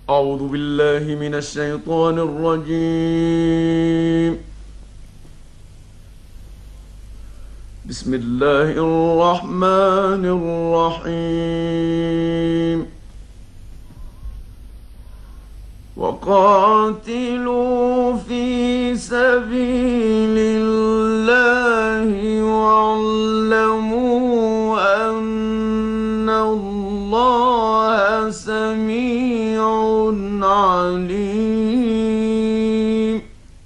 أعوذ بالله من الشيطان الرجيم. بسم الله الرحمن الرحيم. وقاتلوا في سبيل الله واعلموا أن الله سميع عليم.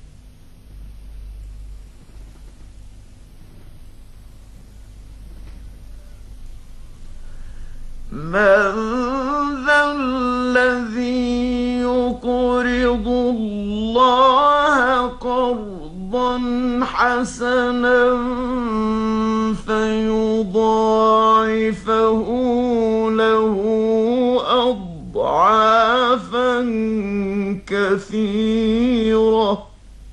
من ذا الذي يقرض الله قرضا حسنا فيضاعفه له أضعافا كثيرة،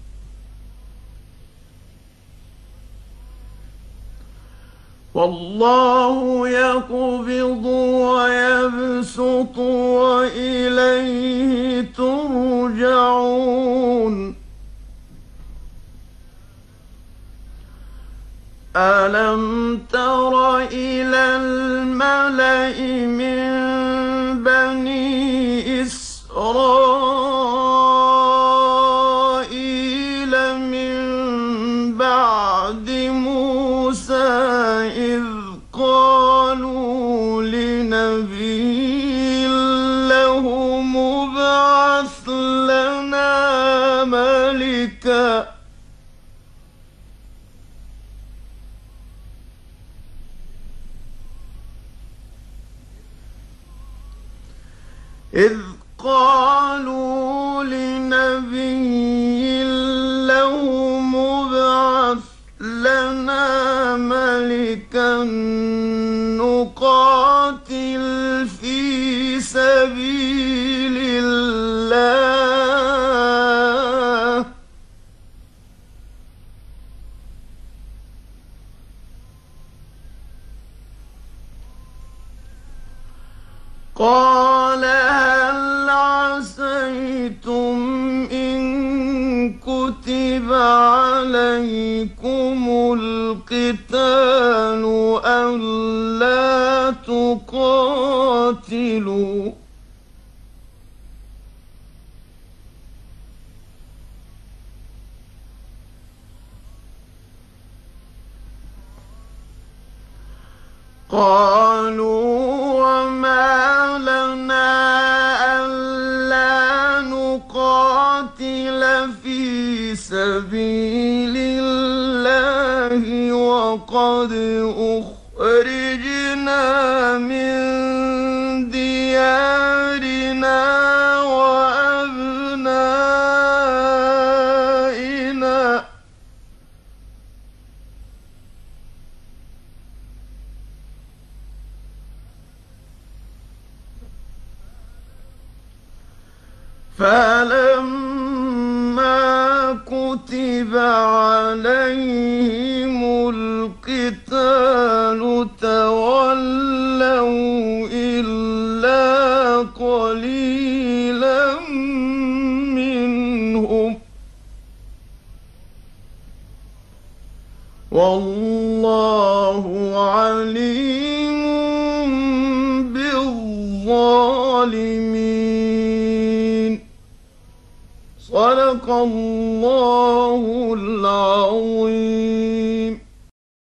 والله يقبض ويبسط وإليه ترجعون. ألم تر إلى الملأ من بني إسرائيل من بعد موسى إذ قالوا لنبي له ابعث لنا ملكا إذ قالوا لنبي له ابعث لنا ملكا نقاتل في سبيل الله. قال هل عسيتم إن كتب عليكم القتال ألا تقاتلوا؟ قالوا وما لنا ألا نقاتل في سبيل الله وقد أخرجنا من ديارنا وأبنائنا فلما كتب عليهم القتال تولوا إلا قليلا منهم، والله عليم بالظالمين. صدق الله العظيم.